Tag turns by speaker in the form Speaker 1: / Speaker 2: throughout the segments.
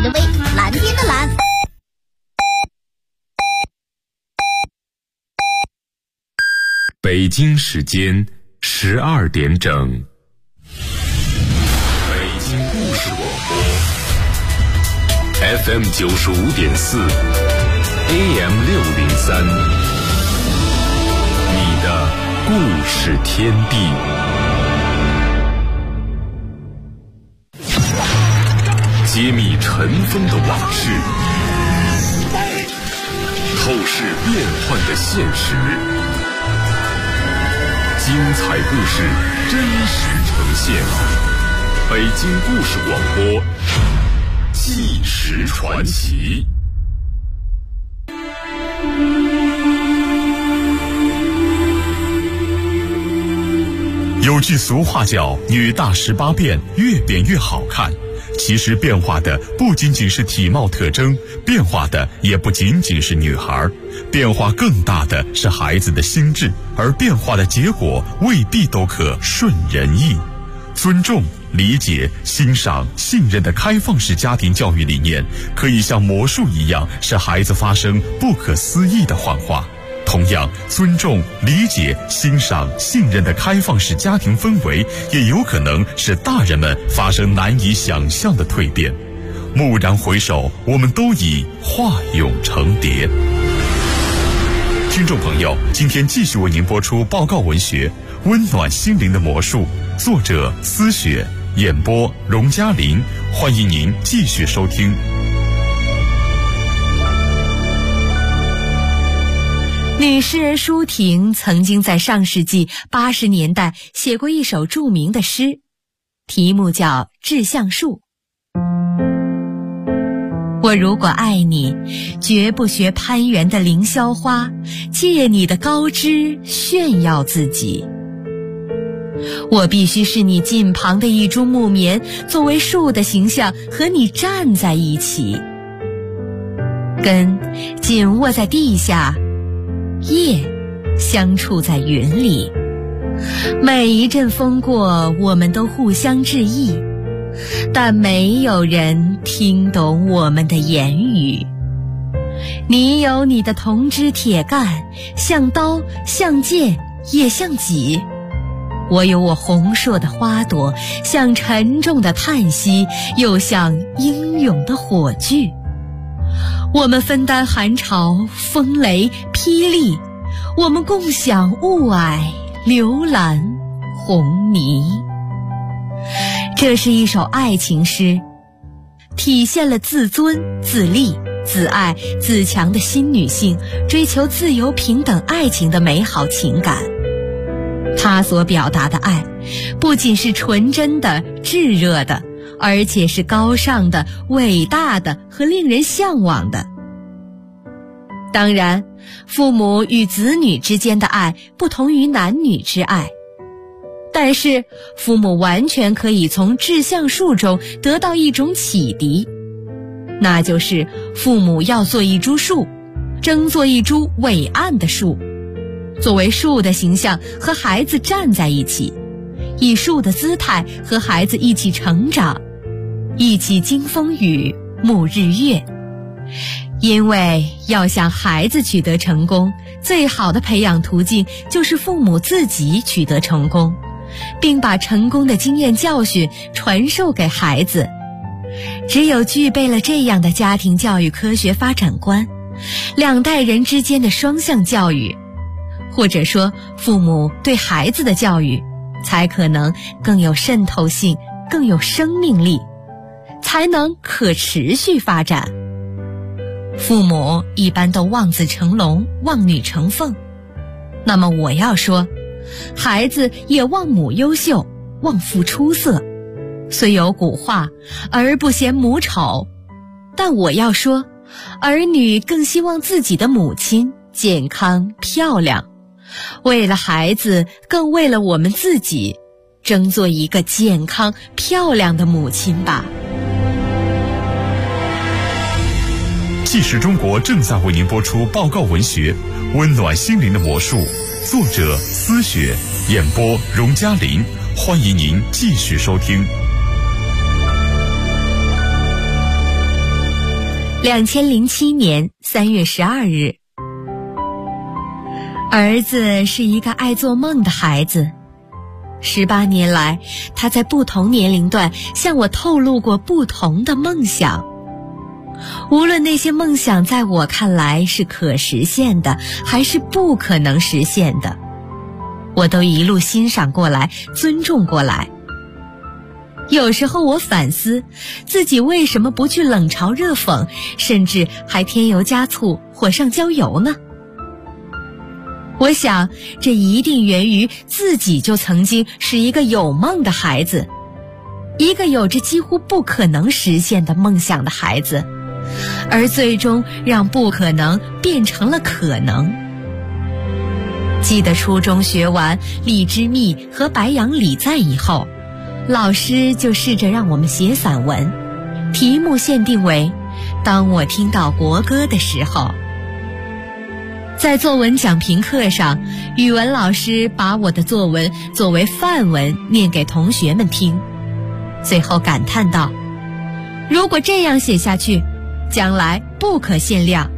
Speaker 1: 的微，蓝天的蓝。
Speaker 2: 北京时间12点整。北京故事广播 FM 95.4 AM 603，你的故事天地。揭秘尘封的往事，透视变幻的现实，精彩故事真实呈现。北京故事广播，纪实传奇。
Speaker 3: 有句俗话叫“女大18变，越变越好看”。其实变化的不仅仅是体貌特征，变化的也不仅仅是女孩，变化更大的是孩子的心智，而变化的结果未必都可顺人意。尊重、理解、欣赏、信任的开放式家庭教育理念，可以像魔术一样，使孩子发生不可思议的幻化。同样，尊重、理解、欣赏、信任的开放式家庭氛围，也有可能使大人们发生难以想象的蜕变。蓦然回首，我们都已化蛹成蝶。听众朋友，今天继续为您播出报告文学《温暖心灵的魔术》，作者思雪，演播荣嘉林。欢迎您继续收听。
Speaker 4: 女诗人舒婷曾经在上世纪80年代写过一首著名的诗，题目叫《致橡树》。我如果爱你，绝不学攀援的凌霄花，借你的高枝炫耀自己。我必须是你近旁的一株木棉，作为树的形象和你站在一起，根紧握在地下，叶相触在云里，每一阵风过，我们都互相致意，但没有人听懂我们的言语。你有你的铜枝铁干，像刀，像剑，也像戟。我有我红硕的花朵，像沉重的叹息，又像英勇的火炬。我们分担寒潮、风雷、霹雳，我们共享雾霭、流岚、红泥。这是一首爱情诗，体现了自尊、自立、自爱、自强的新女性追求自由平等爱情的美好情感。她所表达的爱，不仅是纯真的、炙热的，而且是高尚的、伟大的和令人向往的。当然，父母与子女之间的爱不同于男女之爱，但是父母完全可以从致橡树中得到一种启迪，那就是父母要做一株树，争做一株伟岸的树，作为树的形象和孩子站在一起，以树的姿态和孩子一起成长，一起经风雨、沐日月。因为要想孩子取得成功，最好的培养途径就是父母自己取得成功，并把成功的经验教训传授给孩子。只有具备了这样的家庭教育科学发展观，两代人之间的双向教育，或者说父母对孩子的教育，才可能更有渗透性，更有生命力，才能可持续发展。父母一般都望子成龙，望女成凤，那么我要说，孩子也望母优秀，望父出色。虽有古话儿不嫌母丑，但我要说，儿女更希望自己的母亲健康漂亮。为了孩子，更为了我们自己，争做一个健康漂亮的母亲吧。
Speaker 3: 纪实中国正在为您播出报告文学《温暖心灵的魔术》，作者思雪，演播荣嘉林。欢迎您继续收听。
Speaker 4: 2007年3月12日。儿子是一个爱做梦的孩子，18年来，他在不同年龄段向我透露过不同的梦想。无论那些梦想在我看来是可实现的，还是不可能实现的，我都一路欣赏过来，尊重过来。有时候我反思，自己为什么不去冷嘲热讽，甚至还添油加醋，火上浇油呢？我想，这一定源于自己就曾经是一个有梦的孩子，一个有着几乎不可能实现的梦想的孩子，而最终让不可能变成了可能。记得初中学完《荔枝蜜》和《白杨礼赞》以后，老师就试着让我们写散文，题目限定为《当我听到国歌的时候》。在作文讲评课上，语文老师把我的作文作为范文念给同学们听，最后感叹道：如果这样写下去，将来不可限量。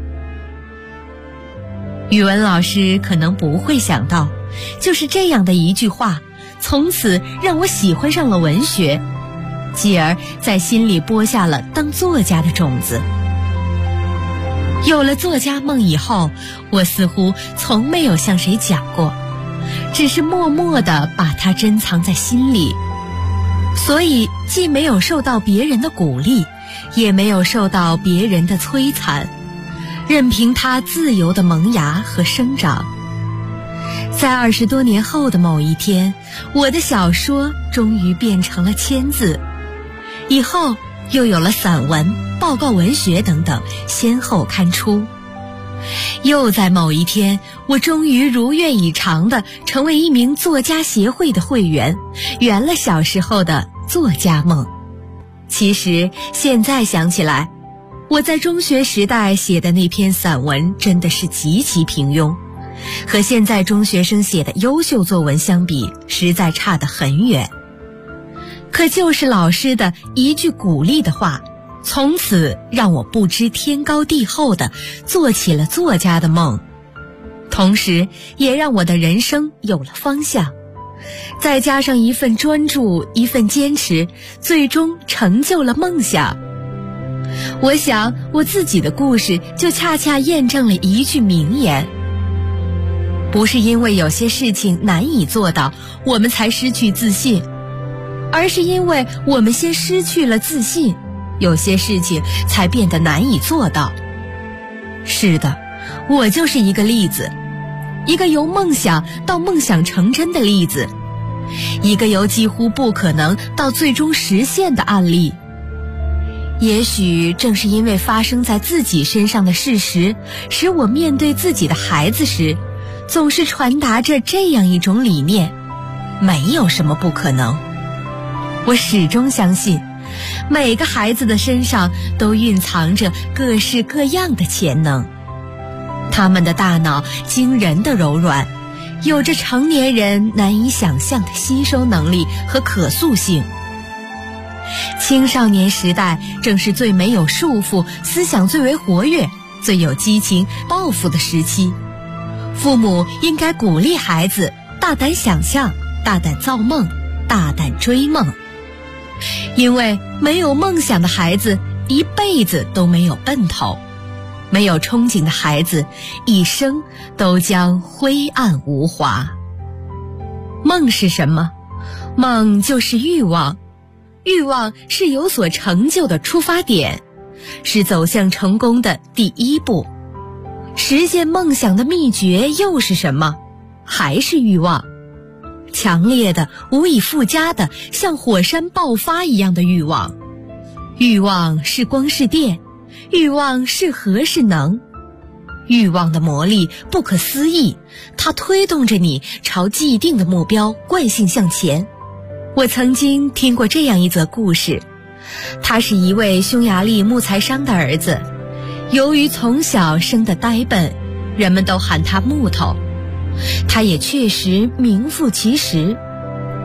Speaker 4: 语文老师可能不会想到，就是这样的一句话，从此让我喜欢上了文学，继而在心里播下了当作家的种子。有了作家梦以后，我似乎从没有向谁讲过，只是默默地把它珍藏在心里，所以既没有受到别人的鼓励，也没有受到别人的摧残，任凭它自由的萌芽和生长。在20多年后的某一天，我的小说终于变成了签字，以后又有了散文、报告文学等等先后刊出。又在某一天，我终于如愿以偿地成为一名作家协会的会员，圆了小时候的作家梦。其实现在想起来，我在中学时代写的那篇散文真的是极其平庸，和现在中学生写的优秀作文相比，实在差得很远。可就是老师的一句鼓励的话，从此让我不知天高地厚地做起了作家的梦，同时也让我的人生有了方向。再加上一份专注，一份坚持，最终成就了梦想。我想，我自己的故事就恰恰验证了一句名言：不是因为有些事情难以做到，我们才失去自信，而是因为我们先失去了自信，有些事情才变得难以做到。是的，我就是一个例子，一个由梦想到梦想成真的例子，一个由几乎不可能到最终实现的案例。也许正是因为发生在自己身上的事实，使我面对自己的孩子时，总是传达着这样一种理念：没有什么不可能。我始终相信，每个孩子的身上都蕴藏着各式各样的潜能，他们的大脑惊人的柔软，有着成年人难以想象的吸收能力和可塑性。青少年时代正是最没有束缚、思想最为活跃、最有激情、抱负的时期。父母应该鼓励孩子大胆想象、大胆造梦、大胆追梦，因为没有梦想的孩子一辈子都没有奔头，没有憧憬的孩子一生都将灰暗无华。梦是什么？梦就是欲望，欲望是有所成就的出发点，是走向成功的第一步。实现梦想的秘诀又是什么？还是欲望。强烈的、无以复加的、像火山爆发一样的欲望。欲望是光是电，欲望是核是能。欲望的魔力不可思议，它推动着你朝既定的目标惯性向前。我曾经听过这样一则故事，他是一位匈牙利木材商的儿子，由于从小生得呆笨，人们都喊他木头。他也确实名副其实。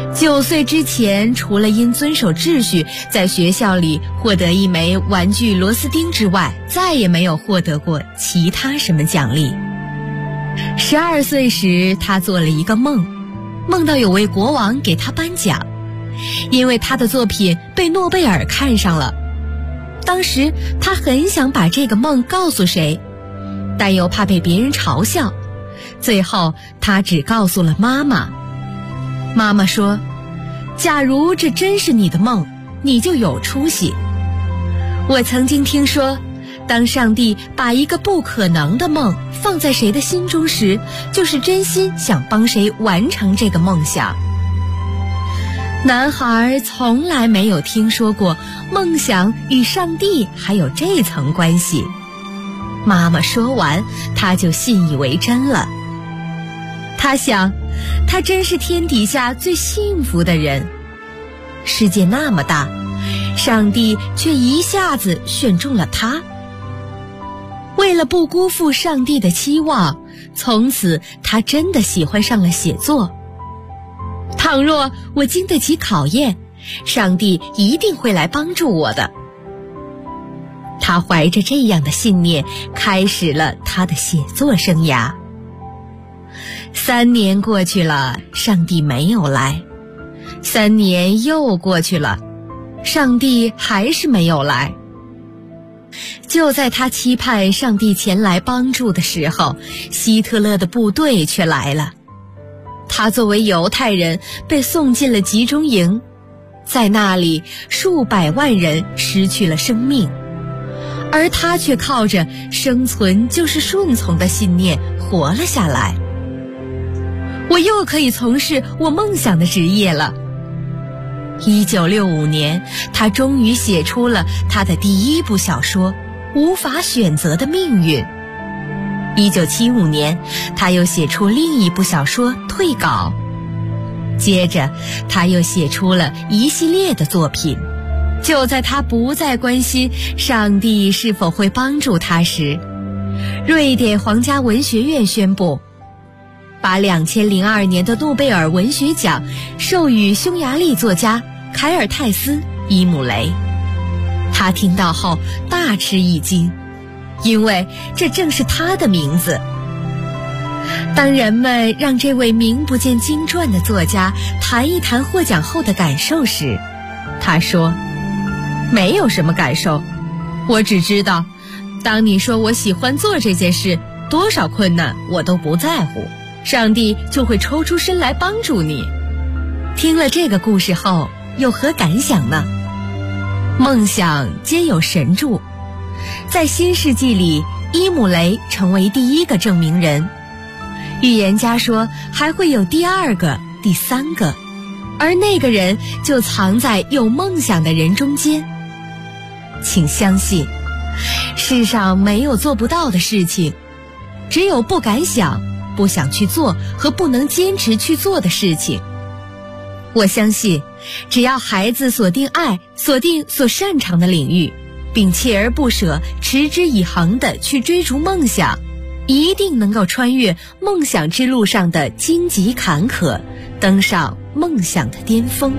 Speaker 4: 9岁之前，除了因遵守秩序在学校里获得一枚玩具螺丝钉之外，再也没有获得过其他什么奖励。12岁时，他做了一个梦，梦到有位国王给他颁奖，因为他的作品被诺贝尔看上了。当时他很想把这个梦告诉谁，但又怕被别人嘲笑，最后他只告诉了妈妈。妈妈说，假如这真是你的梦，你就有出息。我曾经听说，当上帝把一个不可能的梦放在谁的心中时，就是真心想帮谁完成这个梦想。男孩从来没有听说过梦想与上帝还有这层关系。妈妈说完，他就信以为真了。他想，他真是天底下最幸福的人。世界那么大，上帝却一下子选中了他。为了不辜负上帝的期望，从此他真的喜欢上了写作。倘若我经得起考验，上帝一定会来帮助我的。他怀着这样的信念，开始了他的写作生涯。3年过去了，上帝没有来。3年又过去了，上帝还是没有来。就在他期盼上帝前来帮助的时候，希特勒的部队却来了。他作为犹太人被送进了集中营，在那里数百万人失去了生命，而他却靠着生存就是顺从的信念活了下来。我又可以从事我梦想的职业了。1965年，他终于写出了他的第1部小说《无法选择的命运》。1975年，他又写出另一部小说《退稿》。接着，他又写出了一系列的作品。就在他不再关心上帝是否会帮助他时，瑞典皇家文学院宣布，把2002年的诺贝尔文学奖授予匈牙利作家凯尔泰斯·伊姆雷。他听到后大吃一惊，因为这正是他的名字。当人们让这位名不见经传的作家谈一谈获奖后的感受时，他说，没有什么感受，我只知道，当你说我喜欢做这件事，多少困难我都不在乎，上帝就会抽出身来帮助你。听了这个故事后，有何感想呢？梦想皆有神助，在新世纪里，伊姆雷成为第1个证明人。预言家说还会有第2个、第3个，而那个人就藏在有梦想的人中间。请相信，世上没有做不到的事情，只有不敢想、不想去做和不能坚持去做的事情。我相信，只要孩子锁定爱，锁定所擅长的领域，并锲而不舍、持之以恒地去追逐梦想，一定能够穿越梦想之路上的荆棘坎坷，登上梦想的巅峰。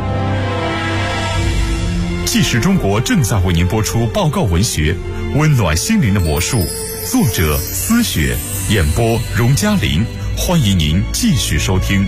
Speaker 3: 纪实中国正在为您播出报告文学《温暖心灵的魔术》，作者思雪，演播荣嘉玲。欢迎您继续收听。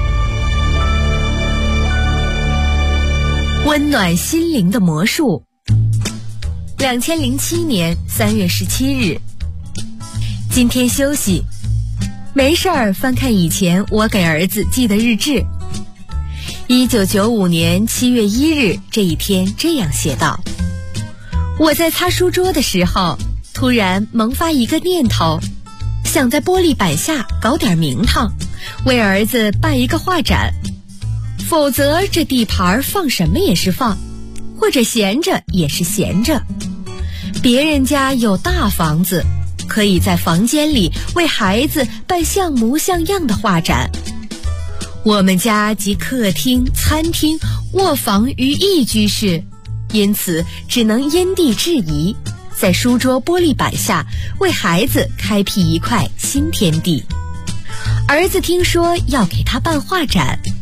Speaker 4: 温暖心灵的魔术。2007年3月17日，今天休息，没事儿翻看以前我给儿子记的日志。1995年7月1日这一天这样写道：我在擦书桌的时候，突然萌发一个念头，想在玻璃板下搞点名堂，为儿子办一个画展。否则这地盘放什么也是放，或者闲着也是闲着。别人家有大房子，可以在房间里为孩子办像模像样的画展。我们家集客厅、餐厅、卧房于一居室，因此只能因地制宜，在书桌玻璃板下为孩子开辟一块新天地。儿子听说要给他办画展，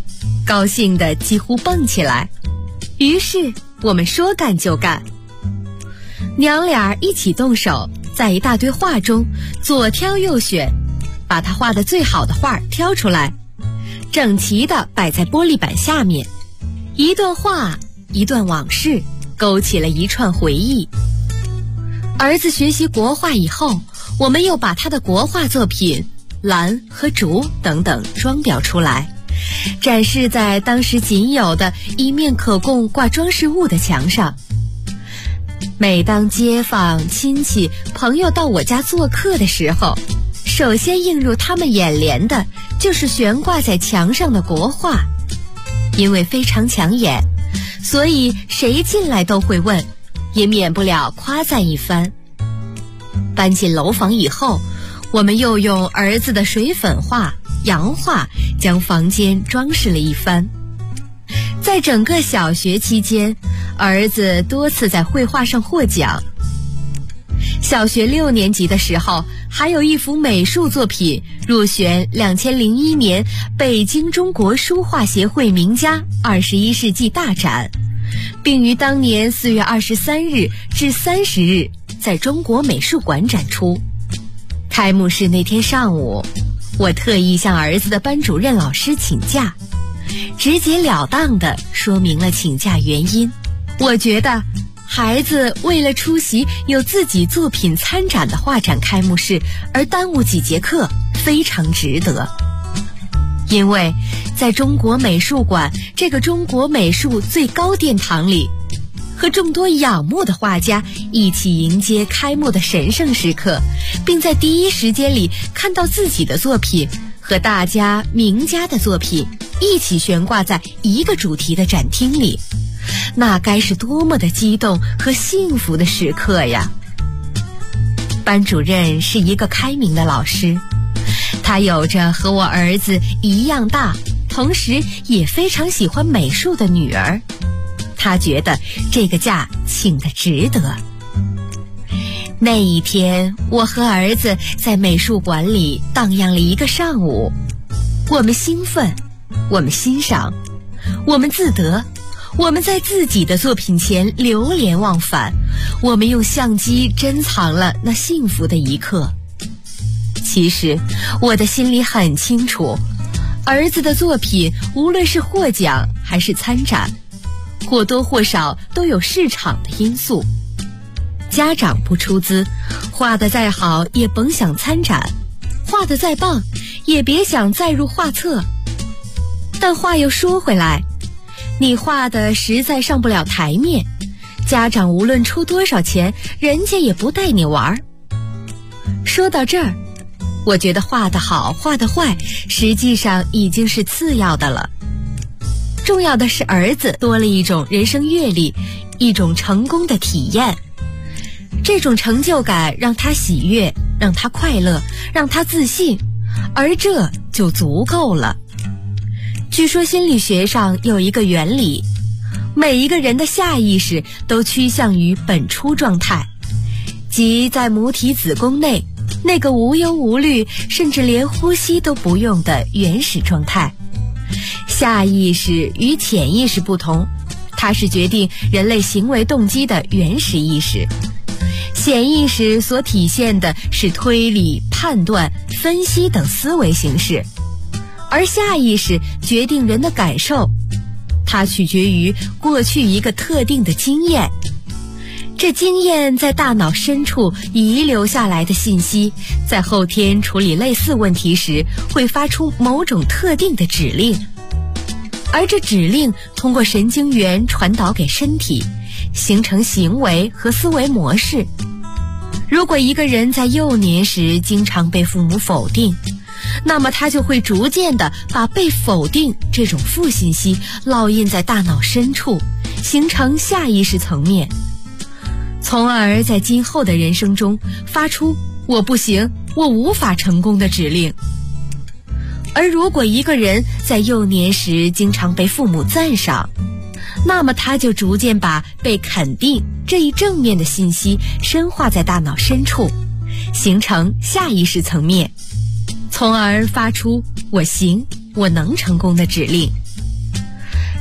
Speaker 4: 高兴得几乎蹦起来。于是我们说干就干，娘俩一起动手，在一大堆画中左挑右选，把他画的最好的画挑出来，整齐地摆在玻璃板下面，一段话一段往事，勾起了一串回忆。儿子学习国画以后，我们又把他的国画作品兰和竹等等装裱出来，展示在当时仅有的一面可供挂装饰物的墙上。每当街坊、亲戚、朋友到我家做客的时候，首先映入他们眼帘的就是悬挂在墙上的国画。因为非常抢眼，所以谁进来都会问，也免不了夸赞一番。搬进楼房以后，我们又用儿子的水粉画、洋画将房间装饰了一番。在整个小学期间，儿子多次在绘画上获奖。小学6年级的时候，还有一幅美术作品入选2001年北京中国书画协会名家21世纪大展，并于当年4月23日至30日在中国美术馆展出。开幕式那天上午，我特意向儿子的班主任老师请假，直截了当地说明了请假原因。我觉得孩子为了出席有自己作品参展的画展开幕式而耽误几节课，非常值得。因为在中国美术馆这个中国美术最高殿堂里，和众多仰慕的画家一起迎接开幕的神圣时刻，并在第一时间里看到自己的作品和大家名家的作品一起悬挂在一个主题的展厅里，那该是多么的激动和幸福的时刻呀！班主任是一个开明的老师，他有着和我儿子一样大，同时也非常喜欢美术的女儿，他觉得这个假请得值得。那一天，我和儿子在美术馆里荡漾了一个上午，我们兴奋，我们欣赏，我们自得，我们在自己的作品前流连忘返，我们用相机珍藏了那幸福的一刻。其实我的心里很清楚，儿子的作品无论是获奖还是参展，或多或少都有市场的因素。家长不出资，画得再好也甭想参展，画得再棒也别想再入画册。但话又说回来，你画的实在上不了台面，家长无论出多少钱，人家也不带你玩。说到这儿，我觉得画得好画得坏实际上已经是次要的了，重要的是儿子多了一种人生阅历，一种成功的体验。这种成就感让他喜悦，让他快乐，让他自信，而这就足够了。据说心理学上有一个原理，每一个人的下意识都趋向于本初状态，即在母体子宫内那个无忧无虑，甚至连呼吸都不用的原始状态。下意识与潜意识不同，它是决定人类行为动机的原始意识。潜意识所体现的是推理、判断、分析等思维形式，而下意识决定人的感受，它取决于过去一个特定的经验。这经验在大脑深处遗留下来的信息，在后天处理类似问题时会发出某种特定的指令，而这指令通过神经元传导给身体，形成行为和思维模式。如果一个人在幼年时经常被父母否定，那么他就会逐渐地把被否定这种负信息烙印在大脑深处，形成下意识层面，从而在今后的人生中发出我不行，我无法成功的指令。而如果一个人在幼年时经常被父母赞赏，那么他就逐渐把被肯定这一正面的信息深化在大脑深处，形成下意识层面，从而发出我行，我能成功的指令。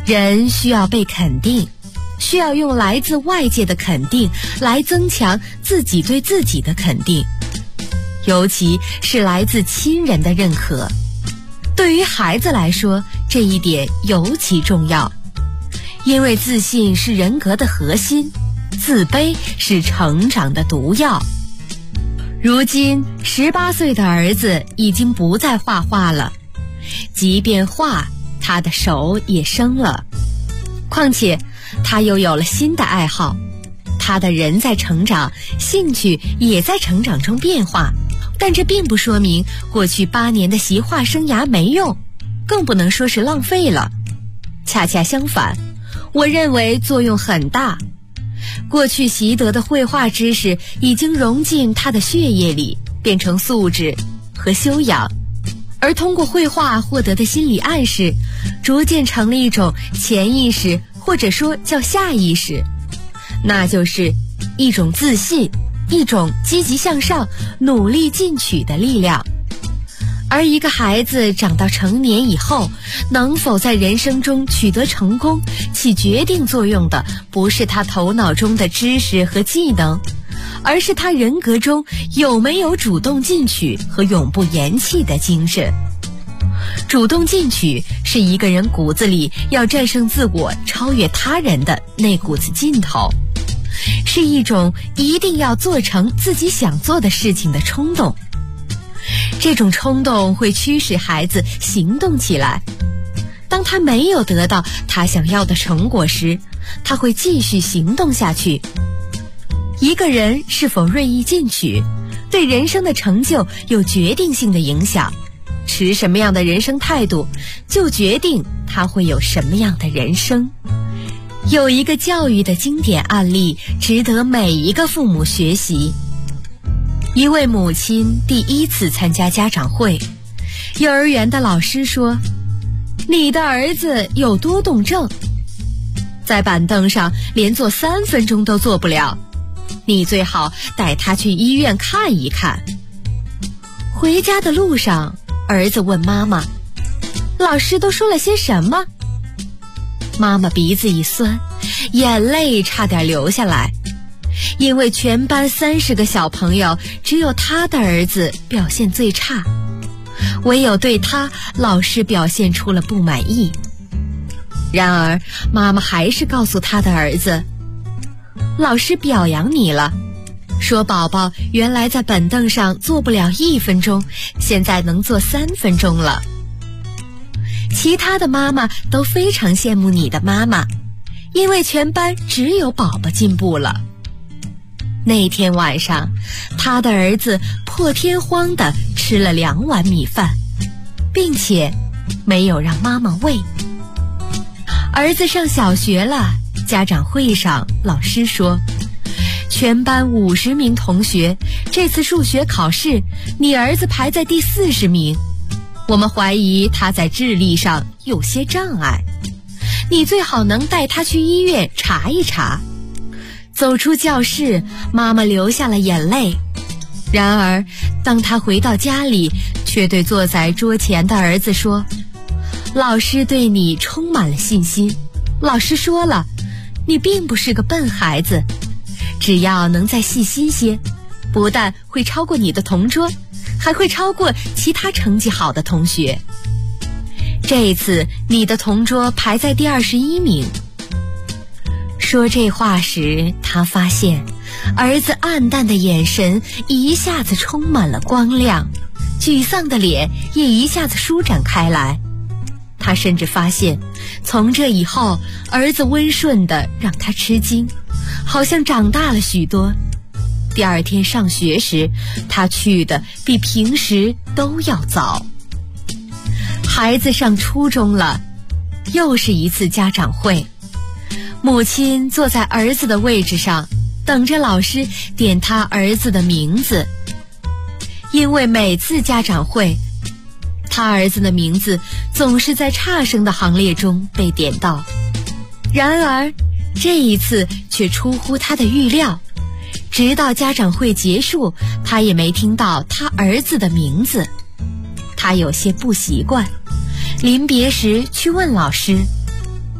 Speaker 4: 人需要被肯定，需要用来自外界的肯定来增强自己对自己的肯定，尤其是来自亲人的认可。对于孩子来说，这一点尤其重要，因为自信是人格的核心，自卑是成长的毒药。如今18岁的儿子已经不再画画了，即便画，他的手也生了。况且他又有了新的爱好，他的人在成长，兴趣也在成长中变化，但这并不说明过去8年的习画生涯没用，更不能说是浪费了。恰恰相反，我认为作用很大。过去习得的绘画知识已经融进他的血液里，变成素质和修养，而通过绘画获得的心理暗示，逐渐成了一种潜意识，或者说叫下意识，那就是一种自信，一种积极向上、努力进取的力量。而一个孩子长到成年以后，能否在人生中取得成功，起决定作用的不是他头脑中的知识和技能，而是他人格中有没有主动进取和永不言弃的精神。主动进取是一个人骨子里要战胜自我、超越他人的那股子劲头，是一种一定要做成自己想做的事情的冲动。这种冲动会驱使孩子行动起来。当他没有得到他想要的成果时，他会继续行动下去。一个人是否锐意进取，对人生的成就有决定性的影响。持什么样的人生态度，就决定他会有什么样的人生。有一个教育的经典案例，值得每一个父母学习。一位母亲第1次参加家长会，幼儿园的老师说：“你的儿子有多动症，在板凳上连坐3分钟都做不了，你最好带他去医院看一看。”回家的路上，儿子问妈妈：“老师都说了些什么？”妈妈鼻子一酸，眼泪差点流下来。因为全班30个小朋友，只有他的儿子表现最差，唯有对他，老师表现出了不满意。然而，妈妈还是告诉他的儿子：“老师表扬你了，说宝宝原来在板凳上坐不了1分钟，现在能坐3分钟了。”其他的妈妈都非常羡慕你的妈妈，因为全班只有宝宝进步了。那天晚上，他的儿子破天荒地吃了2碗米饭，并且没有让妈妈喂。儿子上小学了，家长会上老师说，全班50名同学，这次数学考试，你儿子排在第40名。我们怀疑他在智力上有些障碍，你最好能带他去医院查一查。走出教室，妈妈流下了眼泪。然而，当他回到家里，却对坐在桌前的儿子说：“老师对你充满了信心。老师说了，你并不是个笨孩子，只要能再细心些，不但会超过你的同桌，还会超过其他成绩好的同学。这一次，你的同桌排在第21名。”说这话时，他发现儿子暗淡的眼神一下子充满了光亮，沮丧的脸也一下子舒展开来。他甚至发现，从这以后，儿子温顺的让他吃惊，好像长大了许多。第2天上学时，他去的比平时都要早。孩子上初中了，又是一次家长会。母亲坐在儿子的位置上，等着老师点他儿子的名字。因为每次家长会，他儿子的名字总是在差生的行列中被点到。然而，这一次却出乎他的预料，直到家长会结束，他也没听到他儿子的名字。他有些不习惯，临别时去问老师：“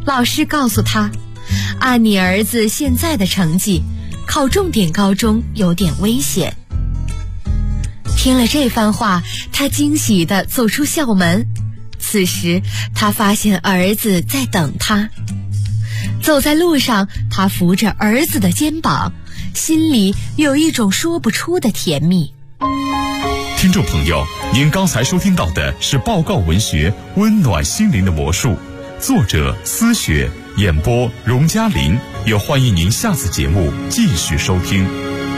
Speaker 4: 老师告诉他，按你儿子现在的成绩，考重点高中有点危险。听了这番话，他惊喜地走出校门。此时他发现儿子在等他。走在路上，他扶着儿子的肩膀，心里有一种说不出的甜蜜。
Speaker 3: 听众朋友，您刚才收听到的是报告文学《温暖心灵的魔术》，作者思雪，演播荣嘉林。也欢迎您下次节目继续收听。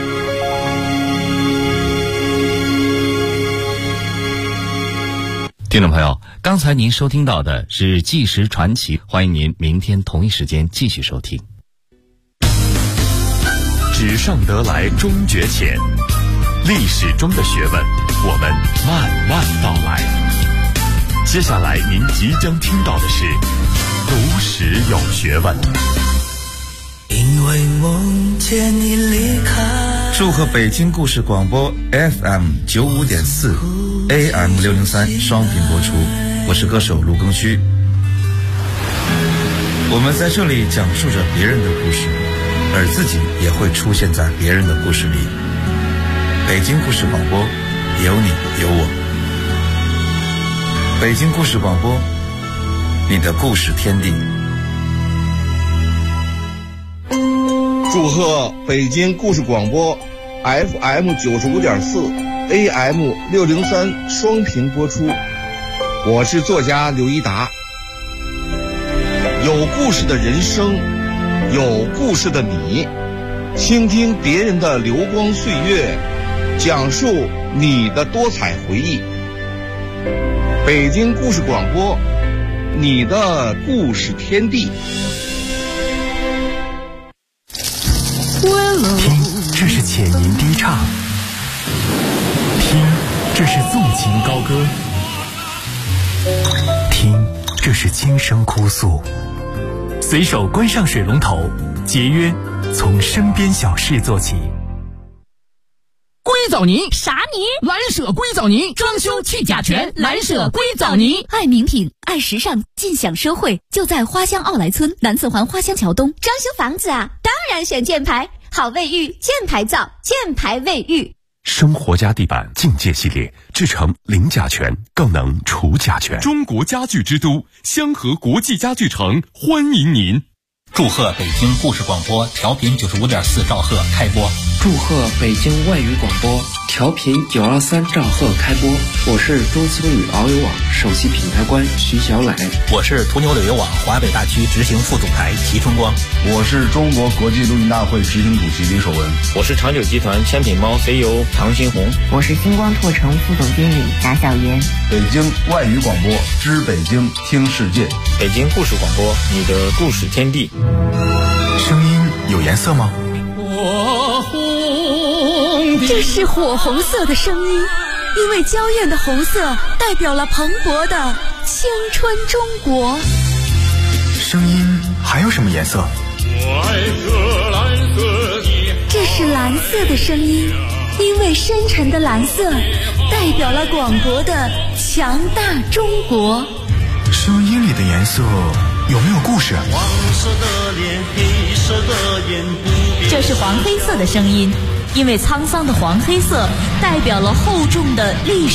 Speaker 1: 听众朋友，刚才您收听到的是纪实传奇，欢迎您明天同一时间继续收听。
Speaker 2: 纸上得来终觉浅，历史中的学问，我们慢慢道来。接下来您即将听到的是读史有学问。
Speaker 5: 因为梦见你离开。
Speaker 6: 祝贺北京故事广播 FM 95.4 AM 603双频播出，我是歌手卢庚戌。我们在这里讲述着别人的故事，而自己也会出现在别人的故事里。北京故事广播，有你有我。北京故事广播，你的故事天地。
Speaker 7: 祝贺北京故事广播 FM 95.4 AM 603双频播出，我是作家刘一达。有故事的人生，有故事的你，倾听别人的流光岁月，讲述你的多彩回忆。北京故事广播，你的故事天地。
Speaker 8: 听，这是浅吟低唱；听，这是纵情高歌；听，这是轻声哭诉。随手关上水龙头，节约，从身边小事做起。
Speaker 9: 硅藻泥，
Speaker 10: 啥泥？
Speaker 9: 蓝舍硅藻泥，装修去甲醛，蓝舍硅藻泥。
Speaker 10: 爱名品，爱时尚，尽享奢惠，就在花乡奥莱村南四环花乡桥东。装修房子啊，当然选箭牌，好卫浴，箭牌造，箭牌卫浴。
Speaker 2: 生活家地板境界系列，制成零甲醛，更能除甲醛。中国家具之都香河国际家具城欢迎您。
Speaker 11: 祝贺北京故事广播调频95.4兆赫开播。
Speaker 12: 祝贺北京外语广播调频923兆赫开播。我是中青旅遨游网首席品牌官徐小磊。
Speaker 11: 我是途牛旅游网华北大区执行副总裁齐春光。
Speaker 13: 我是中国国际陆运大会执行主席李守文。
Speaker 14: 我是长久集团千品猫 CEO 唐新红。
Speaker 15: 我是星光拓城副总经理贾小妍。
Speaker 13: 北京外语广播，知北京，听世界。
Speaker 14: 北京故事广播，你的故事天地。
Speaker 8: 声音有颜色吗？
Speaker 4: 这是火红色的声音，因为娇艳的红色代表了蓬勃的青春中国。
Speaker 8: 声音还有什么颜色？
Speaker 4: 这是蓝色的声音，因为深沉的蓝色代表了广博的强大中国。
Speaker 8: 声音里的颜色有没有故事？
Speaker 10: 这是黄黑色的声音，因为沧桑的黄黑色代表了厚重的历史。